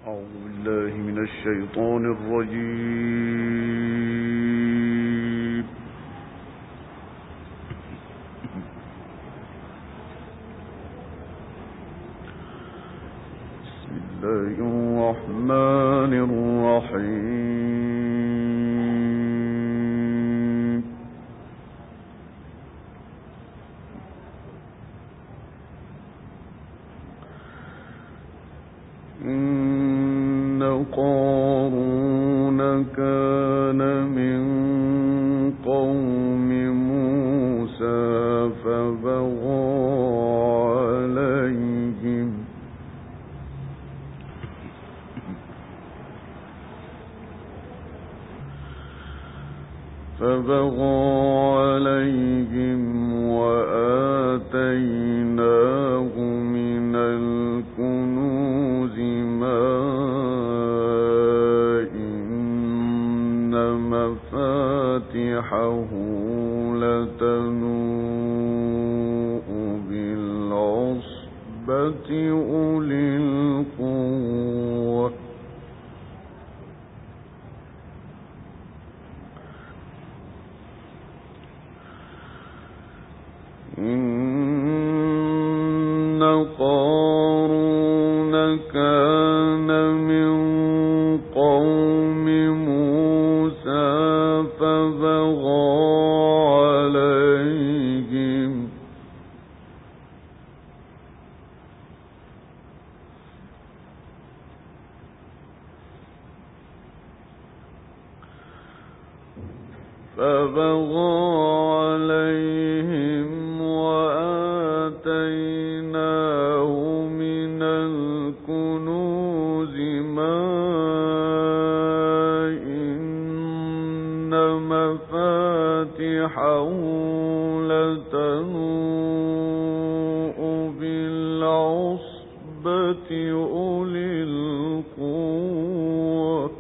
أعوذ بالله من الشيطان الرجيم. بسم الله الرحمن الرحيم. إن قارون كان من قوم موسى فبغى عليهم وآتيناه من الكنوز ما إن مفاتحه لتنوء بالعصبة أولي القوة. إن قارون كان من قوم موسى فبغى عليهم وآتيناه من الكنوز ما إن مفاتحه لتنوء بالعصبة أولي القوة.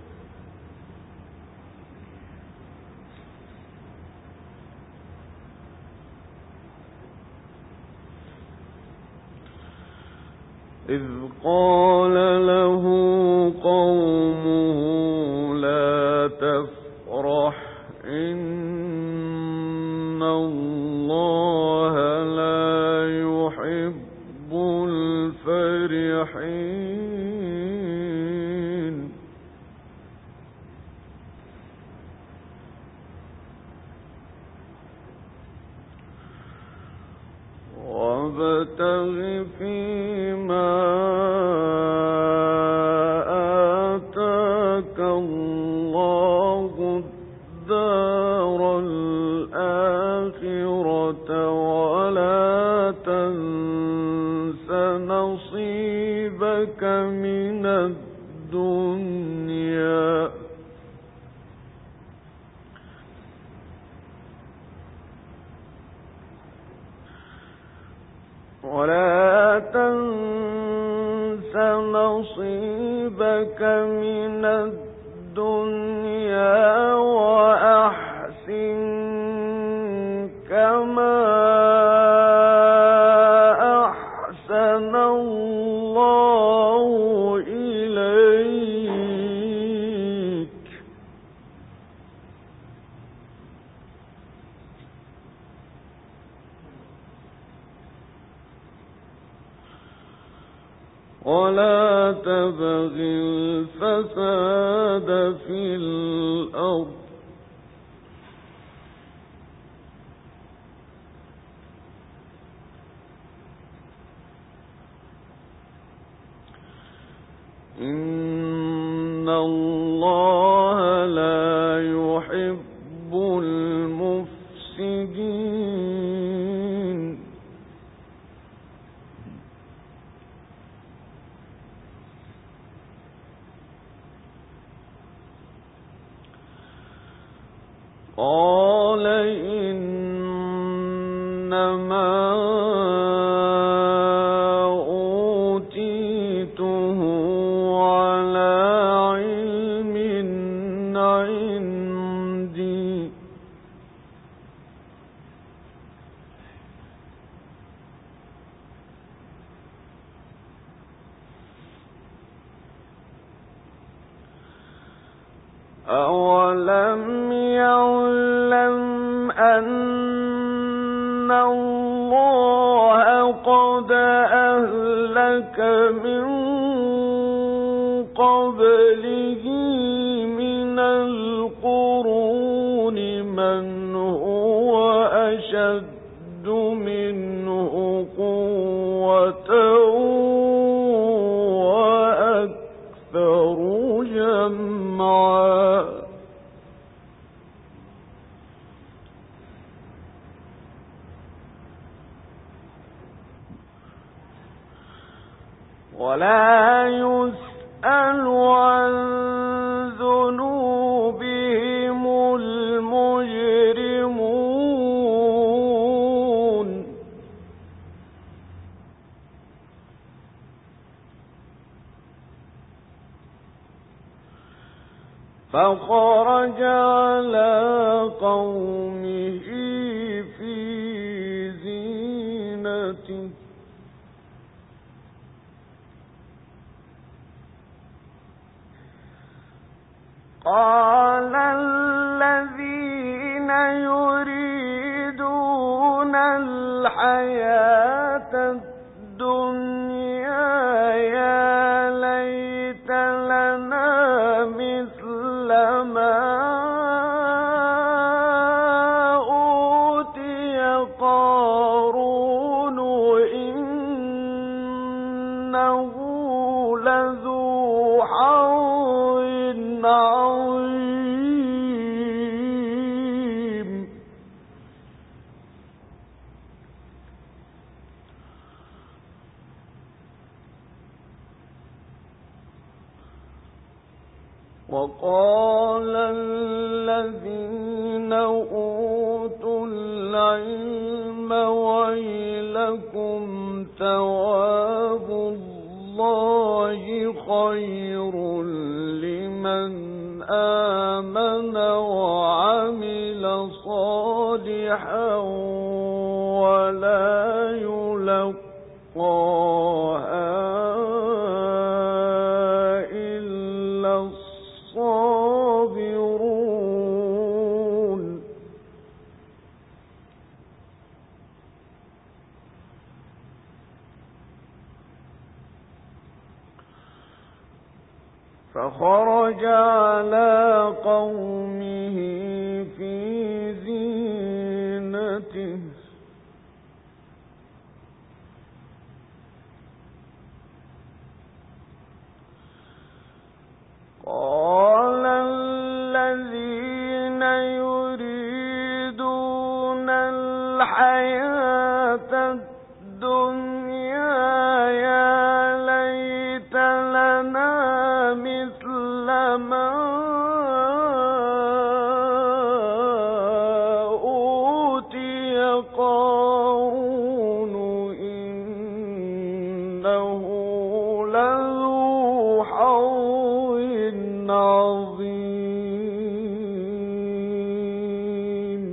إذ قال له قومه لا تفرح إن الله لا يحب الفرحين. وابتغ فيما آتاك الله الدار الآخرة ولا تنس نصيبك من الدنيا. ولا تنس نصيبك من الدنيا وأحسن كما أحسن الله إليك. ولا تبغ الفساد في الأرض إن الله لا يحب المفسدين. قال إنما أوتيته على علم عندي أولم يعلم أن الله قد أهلك من قبله من القرون من هو أشد منه قوة وأكثر جمعا ولا يسأل عن ذنوبهم المجرمون فخرج على قومه في زينته قال الذين يريدون الحياة الدنيا يا ليت لنا مثل ما أوتي قارون إنه لذو حظ عظيم وقال الذين أوتوا العلم ويلكم ثواب الله خير لمن آمن وعمل صالحا ولا يلقاها إلا الصابرون فخرج على قومه في زينته قال الذين يريدون الحياة الدنيا يا ليت لنا مثل ما أوتي قارون إنه لذو حظ عظيم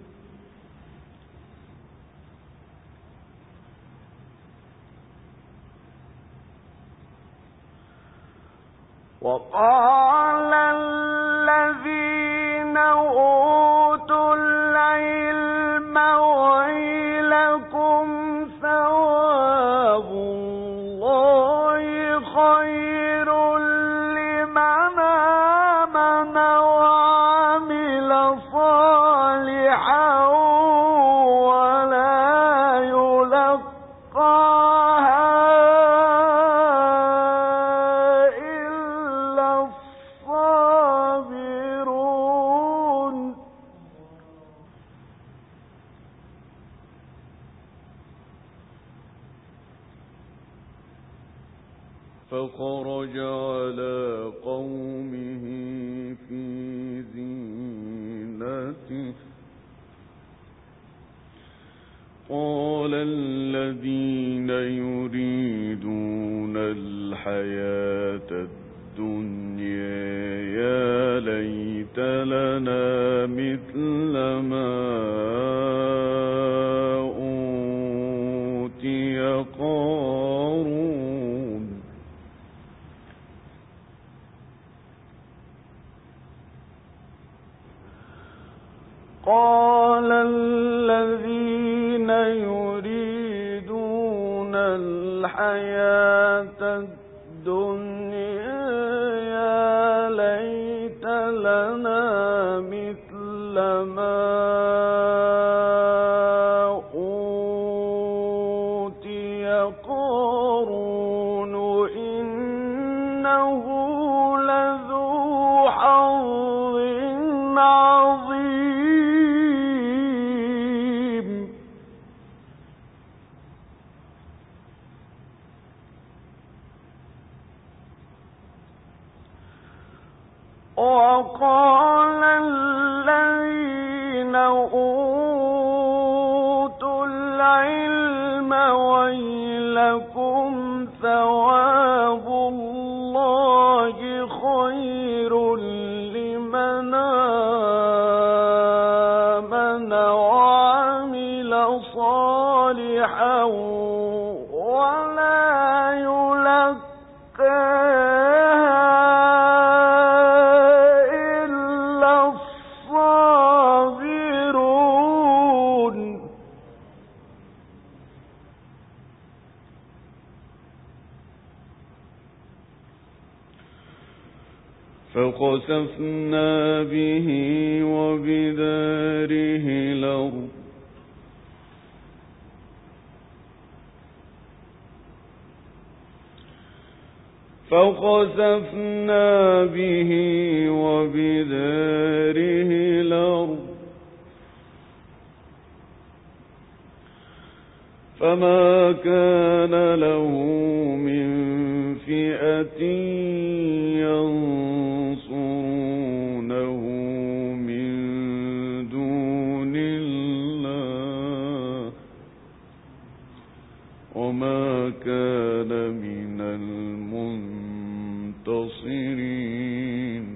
وقال الذين أوتوا العلم ويلكم ثواب الله خير لمن آمن وعمل صالحا ولا يلقاها فخرج على قومه في زينته قال الذين يريدون الحياة الدنيا يا ليت لنا مثل ما أوتي قارون الحياة الدنيا يا ليت لنا مثل ما أوتي قارون إنه لذو حظ عظيم. وقال الذين أوتوا العلم ويلكم ثواب الله خير لمن آمن وعمل صالحا ولا يلقاها فخسفنا به وبداره الأرض فما كان له من فئة ينصرونه من دون الله وما كان من المنتصرين.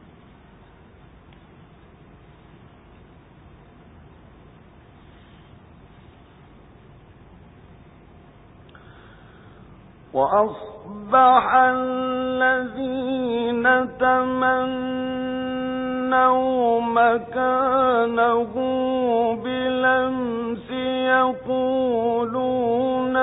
وأصبح الذين تمنوا مكانه بالأمس يقولون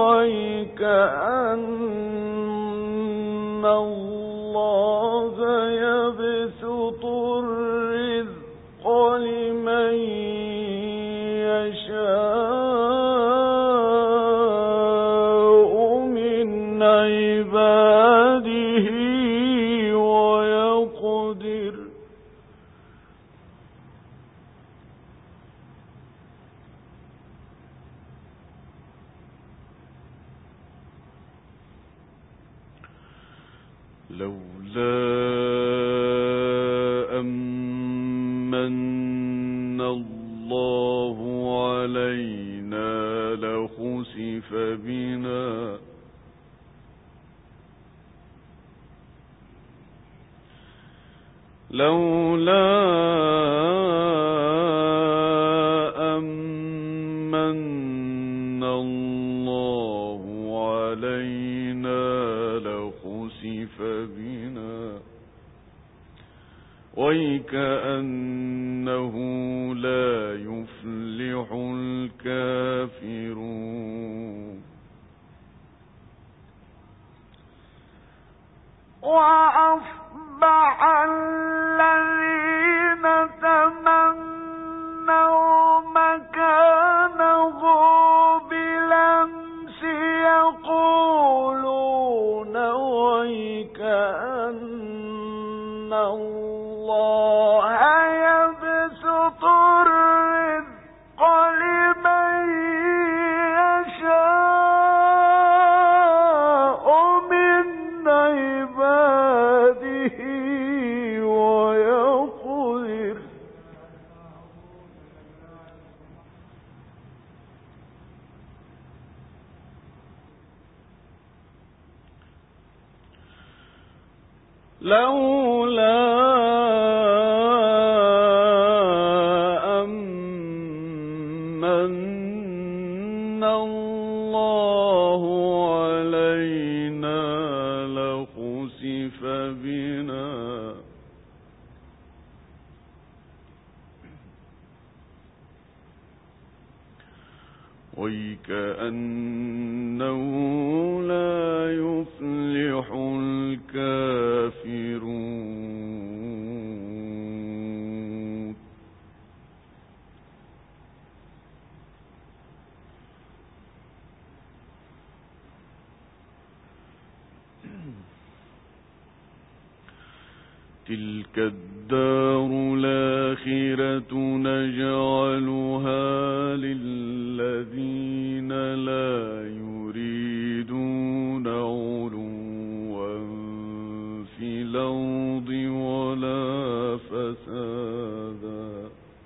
ويكأن الله يبسط الرزق لمن يشاء من عباده ويقدر لولا أمن الله علينا لخسف بنا لولا أمن الله علينا لخسف بنا ويكأنه لا يفلح الكافرون. وأصبح الذين تمنوا مكانه بالأمس يقولون ويكأن الله يبسط الرزق لمن يشاء من عباده ويقدر لولا أمن الله علينا لخسف بنا ويكأنه لا تلك الدار الآخرة نجعلها للذين لا يريدون علوا في الأرض ولا فسادا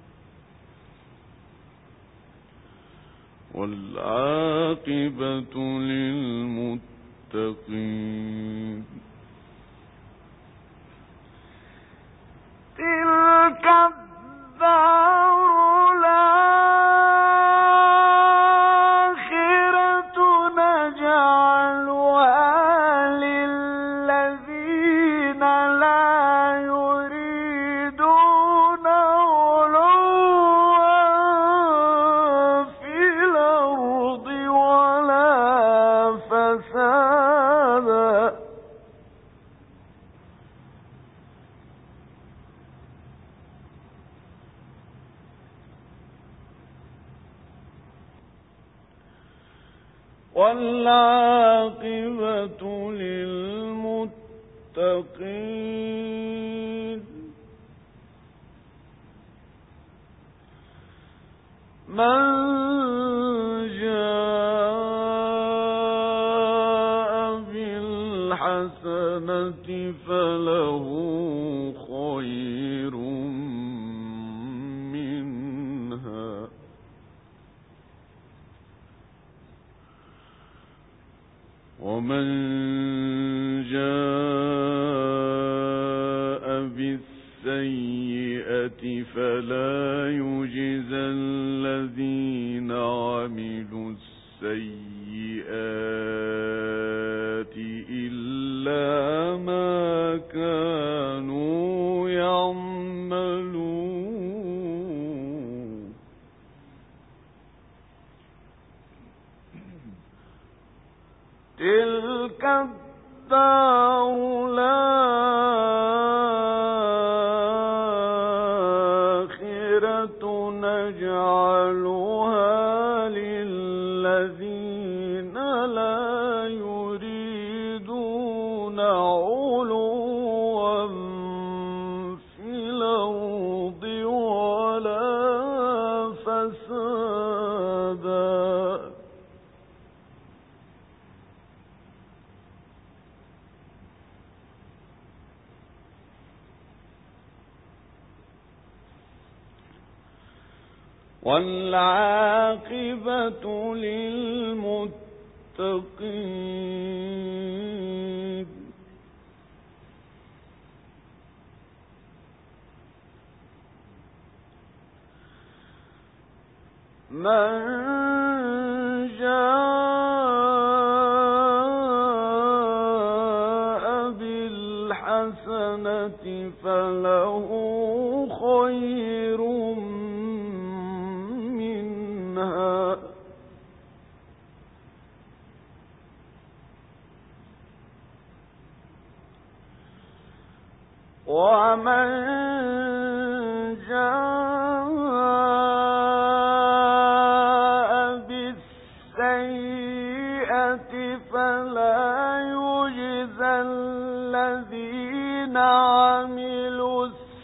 والعاقبة للمتقين. تلك الدار الآخرة نجعلها للذين لا يريدون علوا في الأرض ولا فسادا والعاقبة للمتقين. من جاء بالحسنة فله خير منها ومن جاء بالسيئة فلا يجزى الذين عملوا السيئات إلا ما كانوا يعملون. تلك الدار الآخرة نجعلها للذين لا يريدون علوا في الأرض ولا فسادا والعاقبة للمتقين. من جاء بالحسنة فله خير منها ومن جاء بالسيئة فلا يجزى الذين عملوا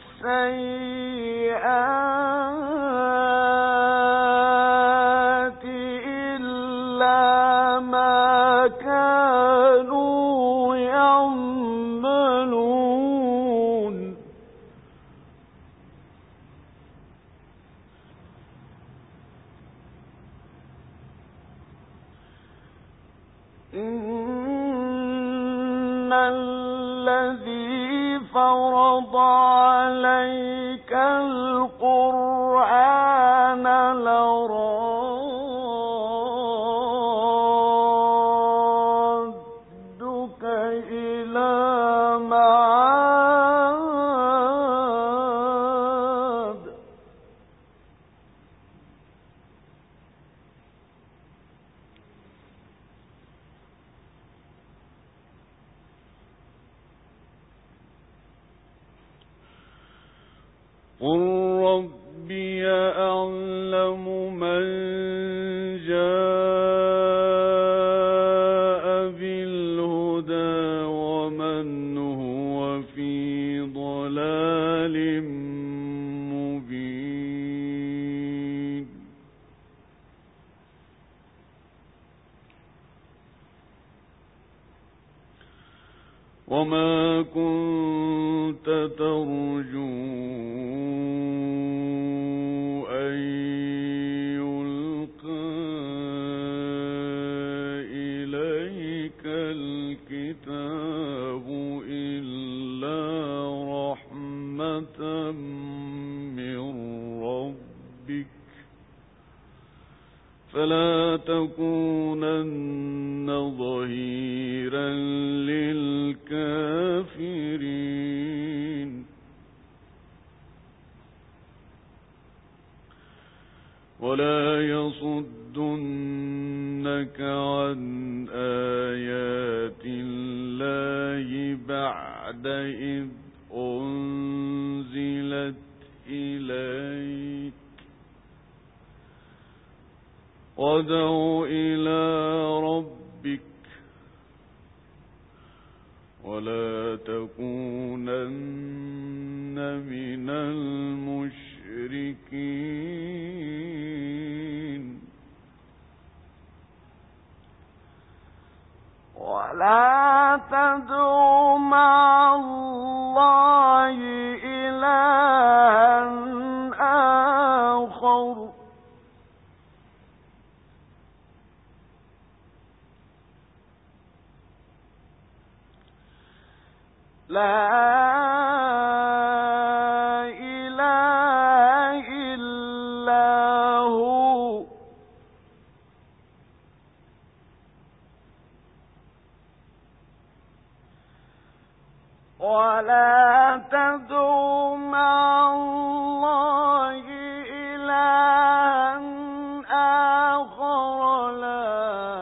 السيئات إلا ما كانوا يعملون. إن الذي فرض عليك القرآن لرادك إلى معاد قل ربي أعلم من جاء بالهدى وما كنت ترجو أن يلقى إليك الكتاب إلا رحمة من ربك فلا تكونن ظهيرا للكافرين ولا يصدنك عن آيات الله بعد إذ أنزلت إليك وادع إلى ربك ولا تكونن من المشركين ولا تدع مع الله إلها آخر لا إله إلا هو ولا تدع مع الله إلها آخر لا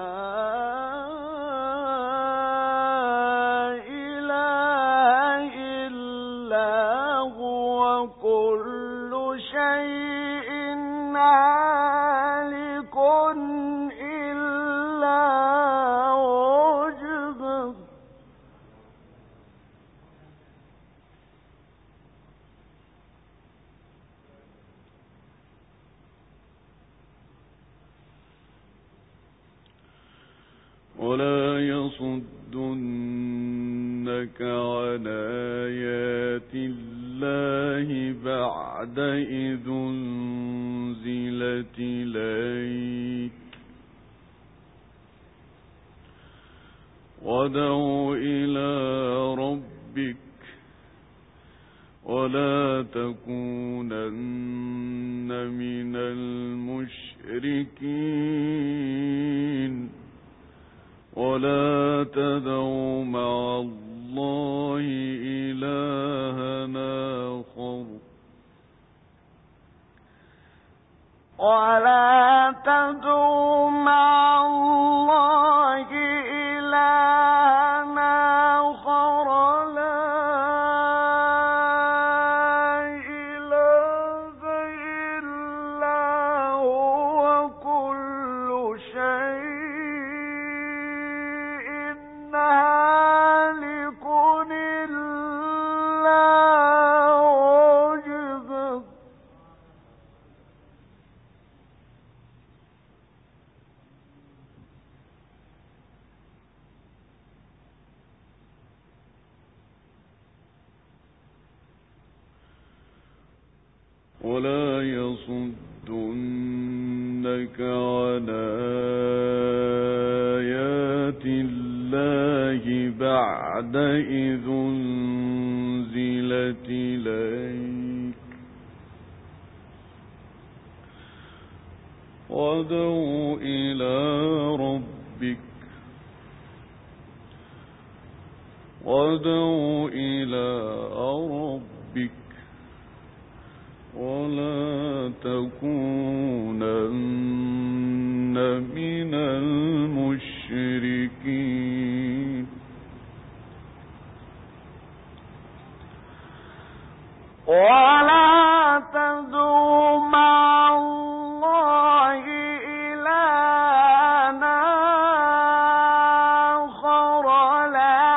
إله إلا هو كل شيء هالك إلا وجهه ولا يصدنك عن آيات الله بعد إذ أنزلت إليك وادع إلى ربك ولا تكونن من المشركين ولا تدع مع الله إلها آخر ولا تدع مع الله إلها آخر لا إله إلا هو كل شيء هالك إلا وجهه ولا يصدنك عن آيات الله بعد إذ أنزلت إليك وادع إلى ربك ولا تكونن من المشركين ولا تدع مع الله إلها آخر لا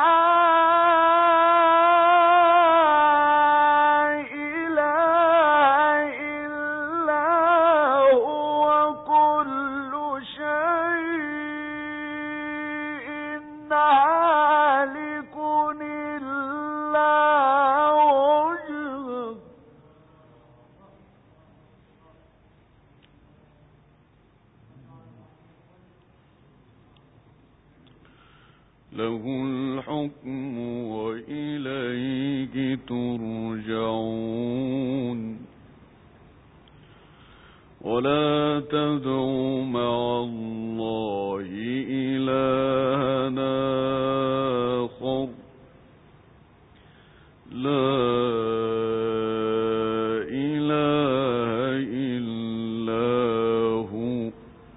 إله إلا هو كل شيء هالك الحكم وإليه ترجعون ولا تدع مع الله إلهًا آخر لا إله إلا هو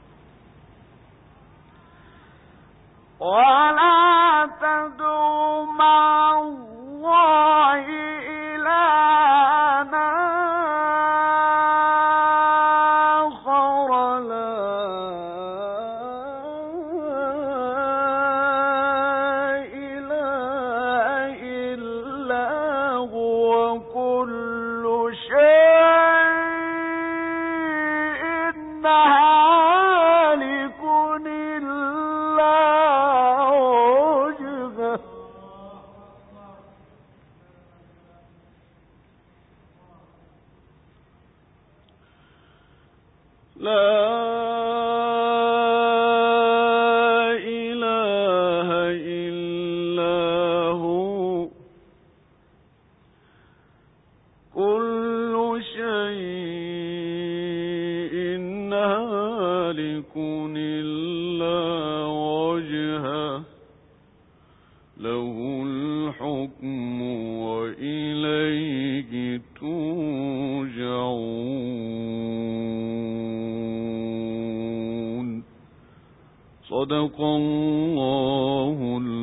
ولا تدع مع الله إلهًا آخر لا إله إلا هو كل شيء هالك إلا وجهه لا إله إلا هو كل شيء هالك إلا وجهه له الحكم وإليه ترجعون صدق الله